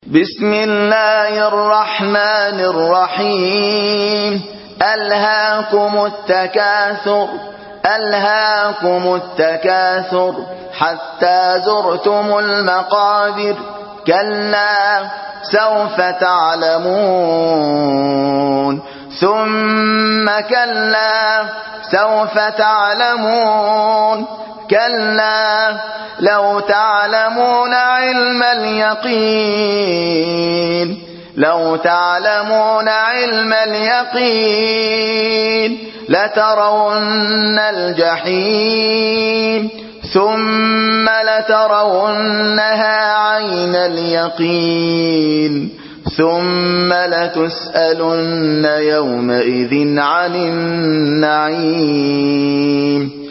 بسم الله الرحمن الرحيم. ألهاكم التكاثر حتى زرتم المقابر. كلا سوف تعلمون ثم كلا سوف تعلمون. كلا لو تعلمون علم اليقين لترون الجحيم ثم لترونها عين اليقين ثم لتسألن يومئذ عن النعيم.